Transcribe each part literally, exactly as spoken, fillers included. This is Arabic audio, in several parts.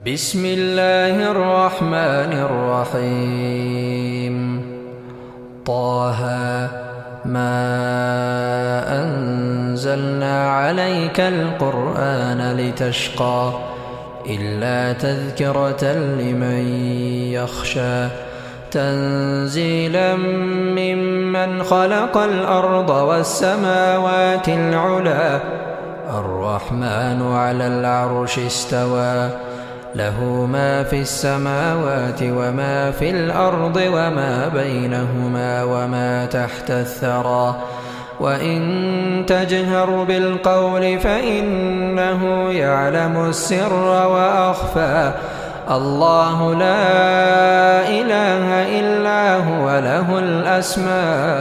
بسم الله الرحمن الرحيم. طه ما أنزلنا عليك القرآن لتشقى إلا تذكرة لمن يخشى تنزيلا ممن خلق الأرض والسماوات العلى الرحمن على العرش استوى له ما في السماوات وما في الأرض وما بينهما وما تحت الثرى وإن تجهر بالقول فإنه يعلم السر وأخفى الله لا إله إلا هو له الأسماء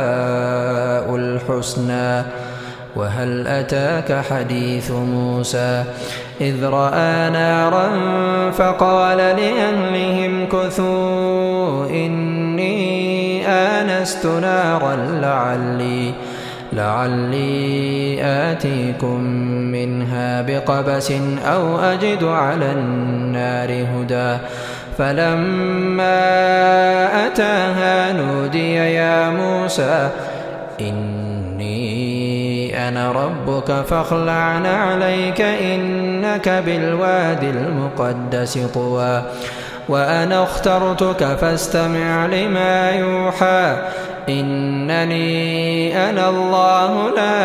الحسنى. وهل أتاك حديث موسى إذ رأى نارا فقال لأهلهم كثوا إني آنست نارا لعلي, لعلي آتيكم منها بقبس أو أجد على النار هدى فلما أتاها نودي يا موسى إني أنا ربك فاخلع نعليك إنك بالوادي المقدس طوى وأنا اخترتك فاستمع لما يوحى إنني أنا الله لا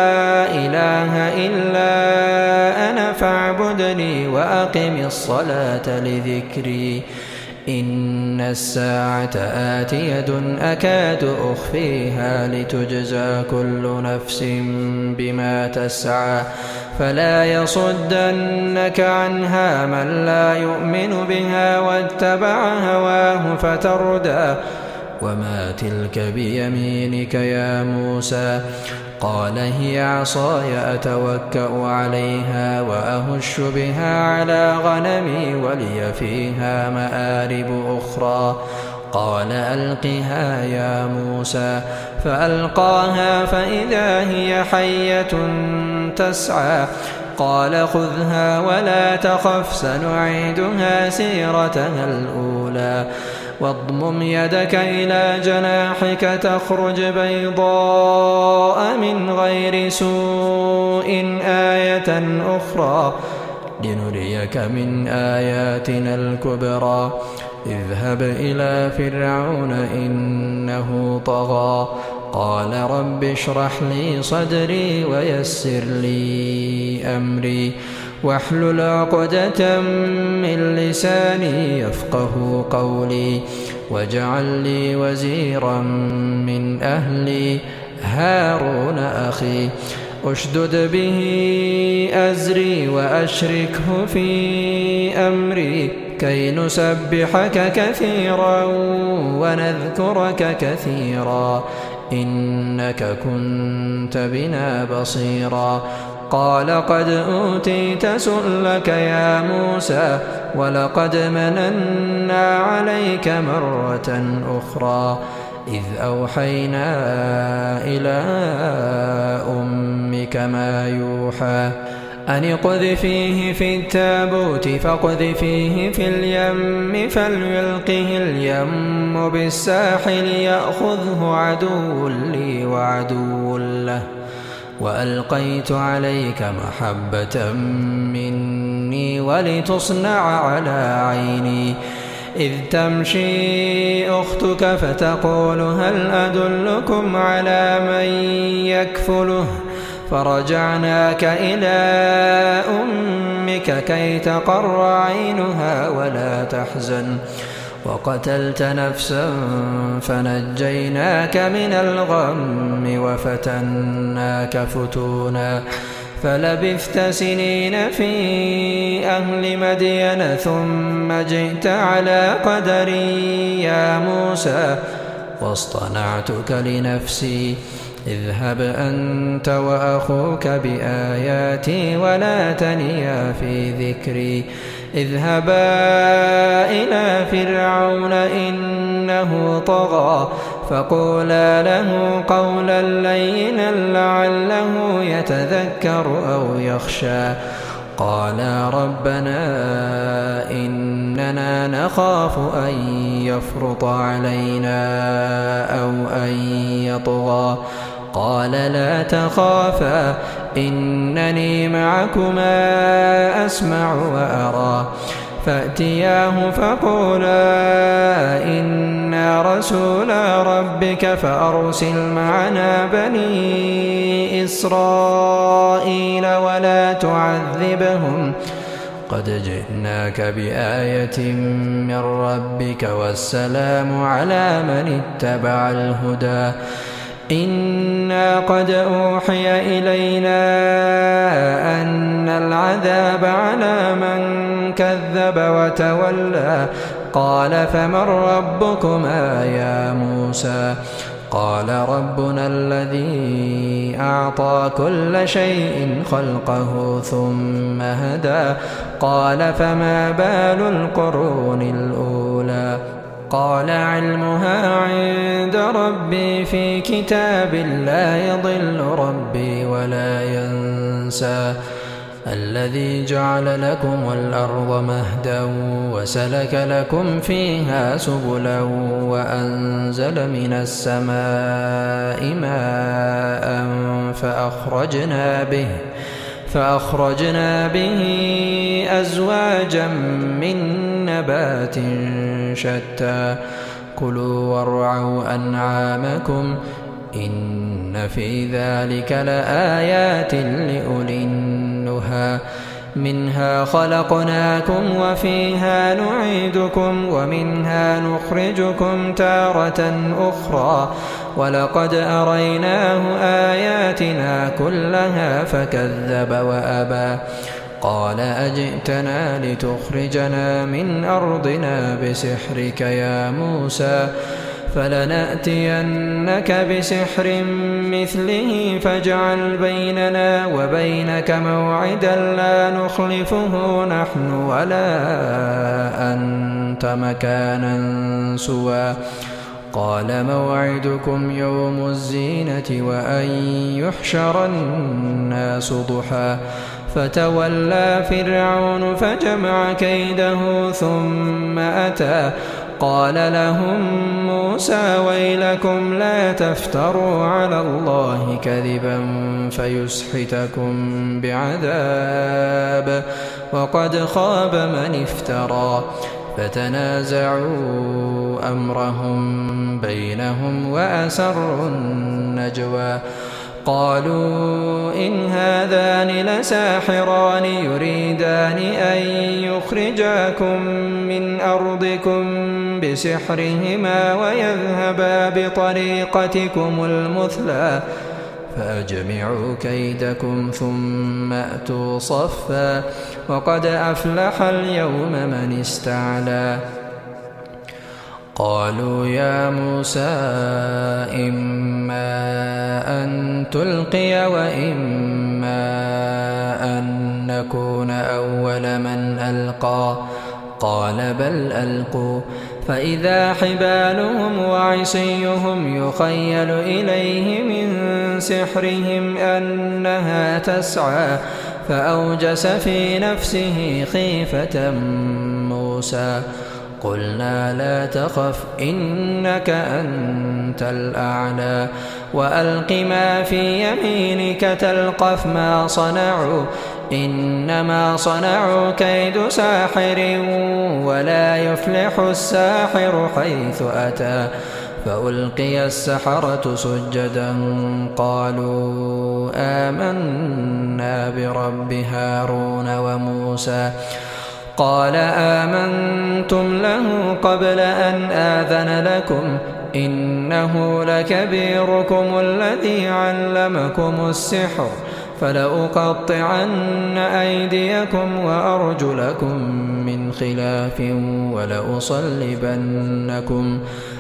إله إلا أنا فاعبدني وأقم الصلاة لذكري إن الساعة آتية أكاد أخفيها لتجزى كل نفس بما تسعى فلا يصدنك عنها من لا يؤمن بها واتبع هواه فتردى وما تلك بيمينك يا موسى قال هي عصاي أتوكأ عليها وأهش بها على غنمي ولي فيها مآرب أخرى قال ألقها يا موسى فألقاها فإذا هي حية تسعى قال خذها ولا تخف سنعيدها سيرتها الأولى واضمم يدك إلى جناحك تخرج بيضاء من غير سوء آية أخرى لنريك من آياتنا الكبرى اذهب إلى فرعون إنه طغى قال رب اشرح لي صدري ويسر لي أمري واحلل عقدة من لساني يفقه قولي واجعل لي وزيرا من أهلي هارون أخي أشدد به أزري وأشركه في أمري كي نسبحك كثيرا ونذكرك كثيرا إنك كنت بنا بصيرا قال قد أوتيت سؤلك يا موسى ولقد مننا عليك مرة أخرى إذ أوحينا إلى أمك ما يوحى أن اقذفيه في التابوت فاقذفيه في اليم فليلقه اليم بالساحل يأخذه عدو لي وعدو له وألقيت عليك محبة مني ولتصنع على عيني إذ تمشي أختك فتقول هل أدلكم على من يكفله فرجعناك إلى أمك كي تقر عينها ولا تحزن وقتلت نفسا فنجيناك من الغم وفتناك فتونا فلبثت سنين في أهل مدين ثم جئت على قدري يا موسى واصطنعتك لنفسي اذهب أنت وأخوك بآياتي ولا تنيا في ذكري اذهبا إلى فرعون إنه طغى فقولا له قولا لينا لعله يتذكر أو يخشى قالا ربنا إن إننا نخاف أن يفرط علينا أو أن يطغى قال لا تخافا إنني معكما أسمع وأرى فأتياه فقولا إنا رسولا ربك فأرسل معنا بني إسرائيل ولا تعذبهم قد جئناك بآية من ربك والسلام على من اتبع الهدى إنا قد أوحي إلينا أن العذاب على من كذب وتولى قال فمن ربكما يا موسى قال ربنا الذي أعطى كل شيء خلقه ثم هدى قال فما بال القرون الأولى قال علمها عند ربي في كتاب لا يضل ربي ولا ينسى الذي جعل لكم الأرض مهدا وسلك لكم فيها سبلا وأنزل من السماء ماء فأخرجنا به فأخرجنا به أزواجا من نبات شتى كلوا وارعوا أنعامكم إن في ذلك لآيات لأولي النهى منها خلقناكم وفيها نعيدكم ومنها نخرجكم تارة أخرى ولقد أريناه آياتنا كلها فكذب وأبى قال أجئتنا لتخرجنا من أرضنا بسحرك يا موسى فلنأتينك بسحر مثله فاجعل بيننا وبينك موعدا لا نخلفه نحن ولا أنت مكانا سوى قال موعدكم يوم الزينة وأن يحشر الناس ضحى فتولى فرعون فجمع كيده ثم أتى قال لهم موسى ويلكم لا تفتروا على الله كذبا فيسحتكم بعذاب وقد خاب من افترى فتنازعوا أمرهم بينهم وأسروا النجوى قالوا إن هذان لساحران يريدان أن يخرجاكم من أرضكم بسحرهما ويذهبا بطريقتكم المثلى فأجمعوا كيدكم ثم أتوا صفا وقد أفلح اليوم من استعلى قالوا يا موسى إما أن تلقي وإما أن نكون أول من ألقى قال بل ألقوا فإذا حبالهم وعصيهم يخيل إليه من سحرهم أنها تسعى فأوجس في نفسه خيفة موسى قلنا لا تخف إنك أنت الأعلى وألق ما في يمينك تلقف ما صنعوا إنما صنعوا كيد ساحر ولا يفلح الساحر حيث أتى فألقي السحرة سجدا قالوا آمنا برب هارون وموسى قال آمنتم له قبل أن آذن لكم إنه لكبيركم الذي علمكم السحر فلأقطعن أيديكم وأرجلكم من خلاف ولأصلبنكم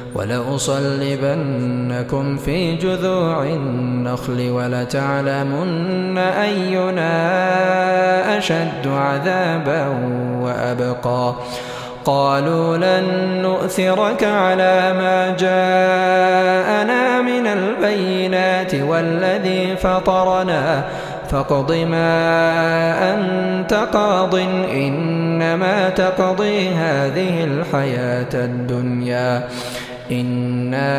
ولأصلبنكم في جذوع النخل ولتعلمن أينا أشد عذابا وأبقى قالوا لن نؤثرك على ما جاءنا من البينات والذي فطرنا فاقض ما أنت قاض إنما تقضي هذه الحياة الدنيا إنا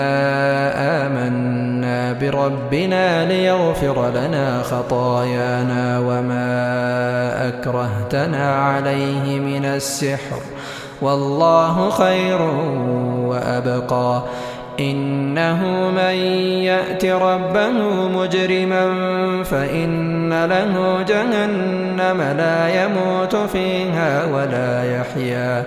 آمنا بربنا ليغفر لنا خطايانا وما أكرهتنا عليه من السحر والله خير وأبقى إنه من يأت ربه مجرما فإن له جهنم لا يموت فيها ولا يحيا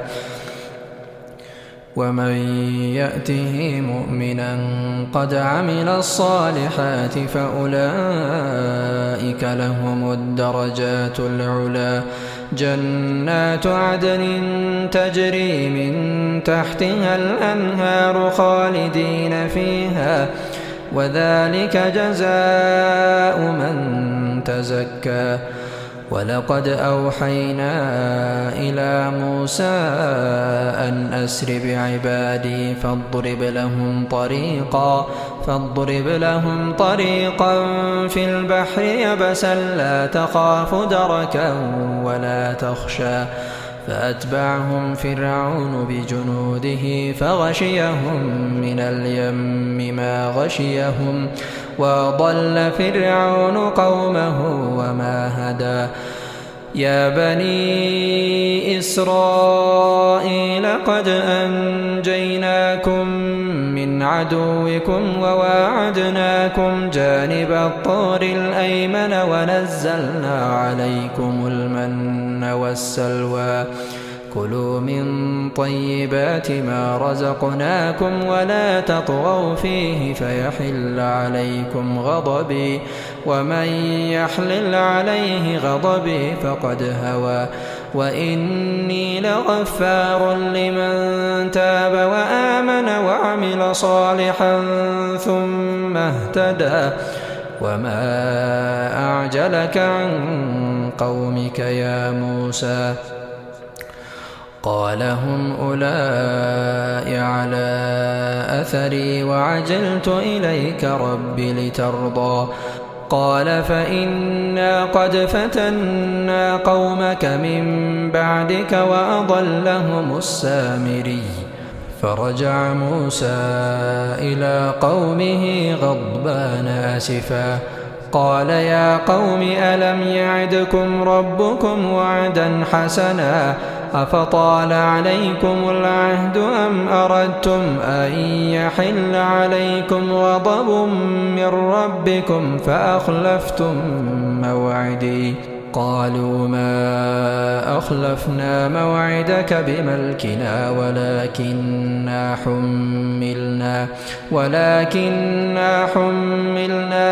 ومن يأته مؤمنا قد عمل الصالحات فأولئك لهم الدرجات العلى جنات عدن تجري من تحتها الأنهار خالدين فيها وذلك جزاء من تزكى ولقد أوحينا إلى موسى أن أسر بعبادي فاضرب لهم طريقا فاضرب لهم طريقا في البحر يبسا لا تخاف دركا ولا تخشى فأتبعهم فرعون بجنوده فغشيهم من اليم ما غشيهم وضل فرعون قومه وما هدى يا بني إسرائيل قد أنجيناكم من عدوكم وواعدناكم جانب الطور الأيمن ونزلنا عليكم المن والسلوى كلوا من طيبات ما رزقناكم ولا تطغوا فيه فيحل عليكم غضبي ومن يحلل عليه غضبي فقد هوى وإني لغفار لمن تاب وآمن وعمل صالحا ثم اهتدى وما أعجلك عن قومك يا موسى قال هم أولئك على أثري وعجلت إليك رب لترضى قال فإنا قد فتنا قومك من بعدك وأضلهم السامري فرجع موسى إلى قومه غضبان آسفا قال يا قوم ألم يعدكم ربكم وعدا حسنا أفطال عليكم العهد أم أردتم أن يحل عليكم غضب من ربكم فأخلفتم موعدي قالوا ما أخلفنا موعدك بملكنا ولكننا حملنا ولكننا حملنا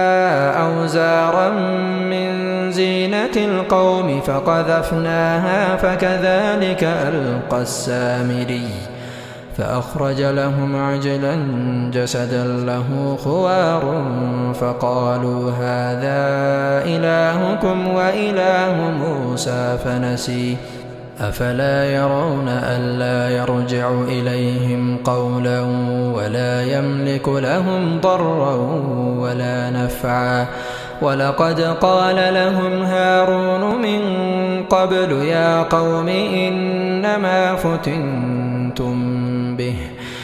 أوزارا من زينة القوم فقذفناها فكذلك ألقى السامري فأخرج لهم عجلا جسدا له خوار فقالوا هذا إلهكم وإله موسى فنسي أفلا يرون ألا يرجع إليهم قولا ولا يملك لهم ضرا ولا نفعا ولقد قال لهم هارون من قبل يا قوم إنما فتنتم به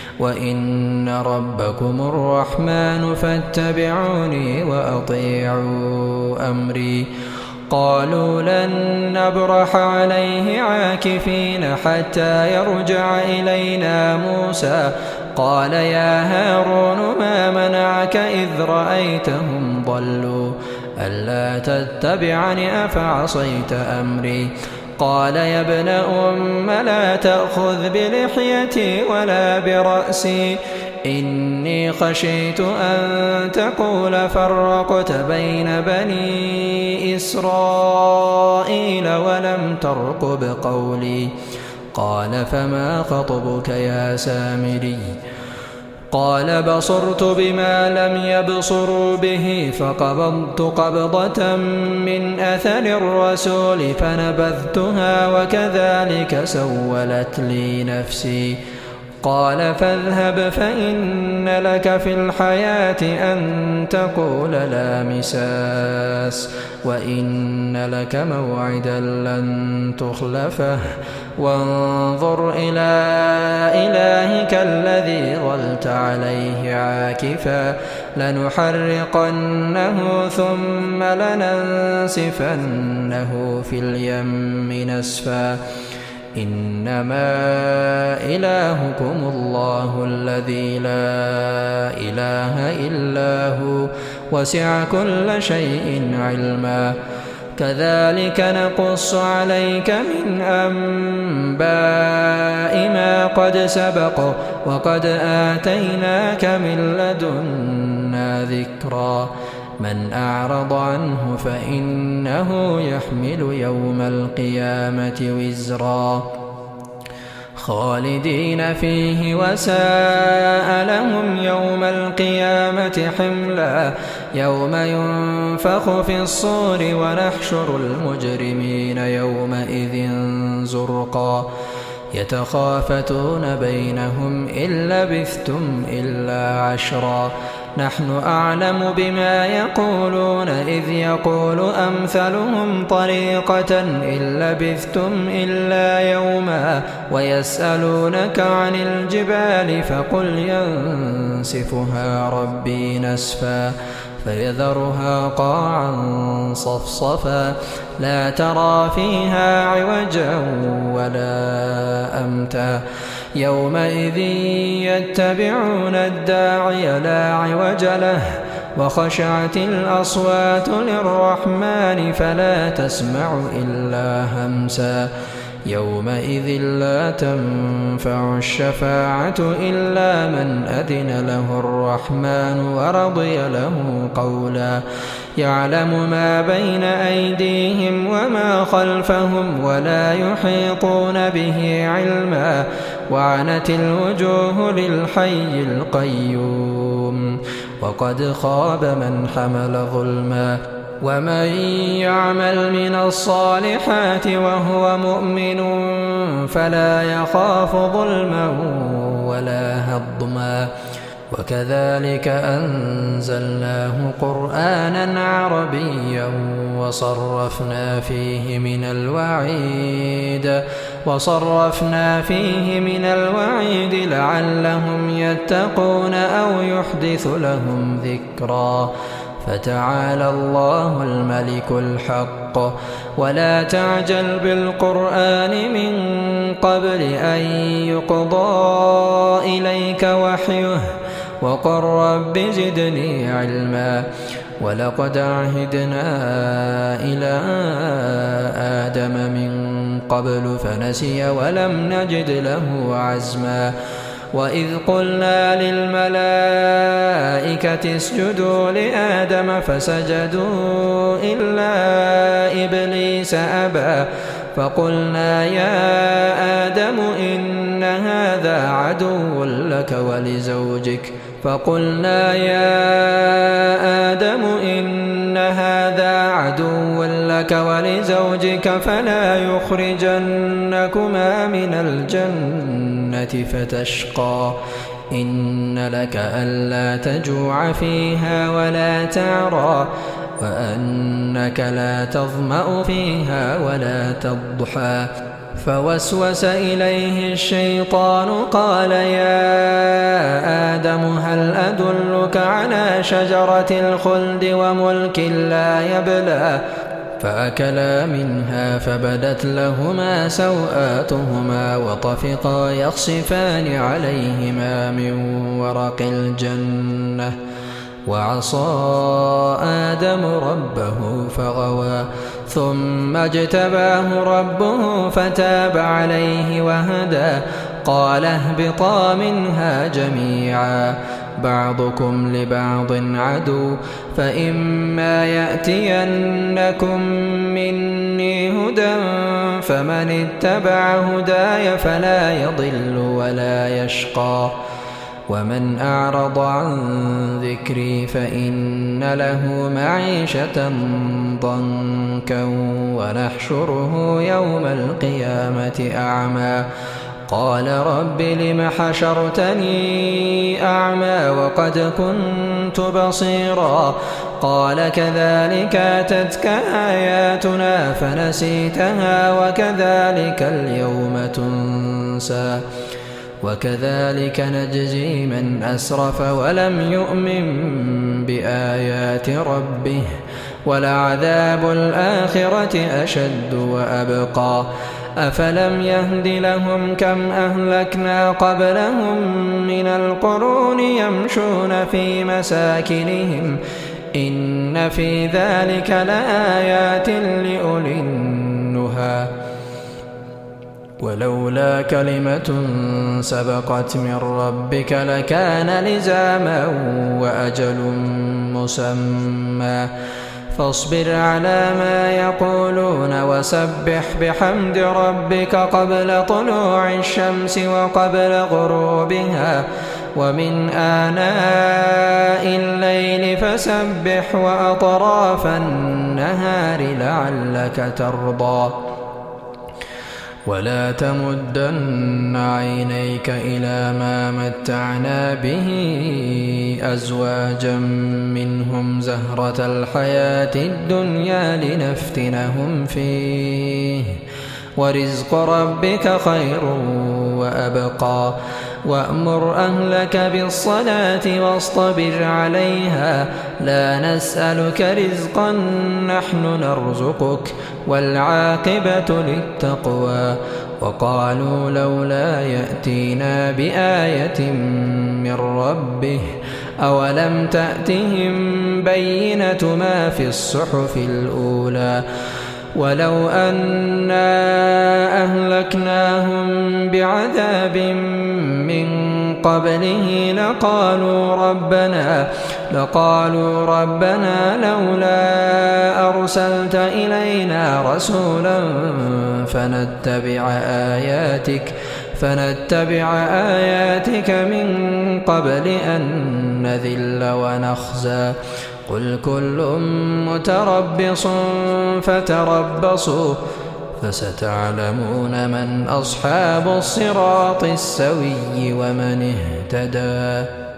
وإن ربكم الرحمن فاتبعوني وأطيعوا أمري قالوا لن نبرح عليه عاكفين حتى يرجع إلينا موسى قال يا هارون ما منعك إذ رأيتهم ضلوا ألا تتبعني أفعصيت أمري قال يا ابن أم لا تأخذ بلحيتي ولا برأسي إني خشيت أن تقول فرقت بين بني إسرائيل ولم ترقب قولي قال فما خطبك يا سامري قال بصرت بما لم يبصروا به فقبضت قبضة من أثر الرسول فنبذتها وكذلك سولت لي نفسي قال فاذهب فإن لك في الحياة أن تقول لا مساس وإن لك موعدا لن تخلفه وانظر إلى إلهك الذي ظلت عليه عاكفا لنحرقنه ثم لننسفنه في اليم نسفا إنما إلهكم الله الذي لا إله إلا هو وسع كل شيء علما كذلك نقص عليك من أنباء ما قد سبق وقد آتيناك من لدنا ذكرا من أعرض عنه فإنه يحمل يوم القيامة وزرا خالدين فيه وساء لهم يوم القيامة حملا يوم ينفخ في الصور ونحشر المجرمين يومئذ زرقا يتخافتون بينهم إن لبثتم إلا عشرا نحن أعلم بما يقولون إذ يقول أمثلهم طريقة إن لبثتم إلا يوما ويسألونك عن الجبال فقل ينسفها ربي نسفا فيذرها قاعا صفصفا لا ترى فيها عوجا ولا أمتا يومئذ يتبعون الداعي لا عوج له وخشعت الأصوات للرحمن فلا تسمع إلا همسا يومئذ لا تنفع الشفاعة إلا من أذن له الرحمن ورضي له قولا يعلم ما بين أيديهم وما خلفهم ولا يحيطون به علما وعنت الوجوه للحي القيوم وقد خاب من حمل ظلما ومن يعمل من الصالحات وهو مؤمن فلا يخاف ظلما ولا هضما وكذلك أنزلناه قرآنا عربيا وصرفنا فيه من الوعيد وصرفنا فيه من الوعيد لعلهم يتقون أو يحدث لهم ذكرا فتعالى الله الملك الحق ولا تعجل بالقرآن من قبل أن يقضى إليك وحيه وقل رب زدني علما ولقد عهدنا إلى آدم من قبل فنسي ولم نجد له عزما وإذ قلنا للملائكة اسجدوا لآدم فسجدوا إلا إبليس أبى فقلنا يا آدم إن هذا عدو لك ولزوجك فقلنا يا آدم إن هذا عدو لك ولزوجك فلا يخرجنكما من الجنة فتشقى إن لك ألا تجوع فيها ولا تعرى وأنك لا تظمأ فيها ولا تضحى فوسوس إليه الشيطان قال يا آدم هل أدلك على شجرة الخلد وملك لا يبلى فأكلا منها فبدت لهما سوآتهما وطفقا يخصفان عليهما من ورق الجنة وعصى آدم ربه فغوى ثم اجتباه ربه فتاب عليه وهدى قال اهبطا منها جميعا بعضكم لبعض عدو فإما يأتينكم مني هدى فمن اتبع هداي فلا يضل ولا يشقى ومن أعرض عن ذكري فإن له معيشة ضنكا ونحشره يوم القيامة أعمى قال رب لم حشرتني أعمى وقد كنت بصيرا قال كذلك أتتك آياتنا فنسيتها وكذلك اليوم تنسى وكذلك نجزي من أسرف ولم يؤمن بآيات ربه ولعذاب الآخرة أشد وأبقى أفلم يهد لهم كم أهلكنا قبلهم من القرون يمشون في مساكنهم إن في ذلك لآيات لأولي النهى ولولا كلمة سبقت من ربك لكان لزاما وأجل مسمى فاصبر على ما يقولون وسبح بحمد ربك قبل طلوع الشمس وقبل غروبها ومن آناء الليل فسبح وأطراف النهار لعلك ترضى ولا تمدن عينيك إلى ما متعنا به أزواجا منهم زهرة الحياة الدنيا لنفتنهم فيه ورزق ربك خير وأبقى وأمر أهلك بالصلاة واصطبر عليها لا نسألك رزقا نحن نرزقك والعاقبة للتقوى وقالوا لولا يأتينا بآية من ربه أولم تأتهم بينة ما في الصحف الأولى ولو أنا أهلكناهم بعذاب من قبله لقالوا ربنا لقالوا ربنا لولا أرسلت إلينا رسولا فنتبع آياتك فنتبع آياتك من قبل أن نذل ونخزى قل كل متربص فتربصوا فستعلمون من أصحاب الصراط السوي ومن اهتدى.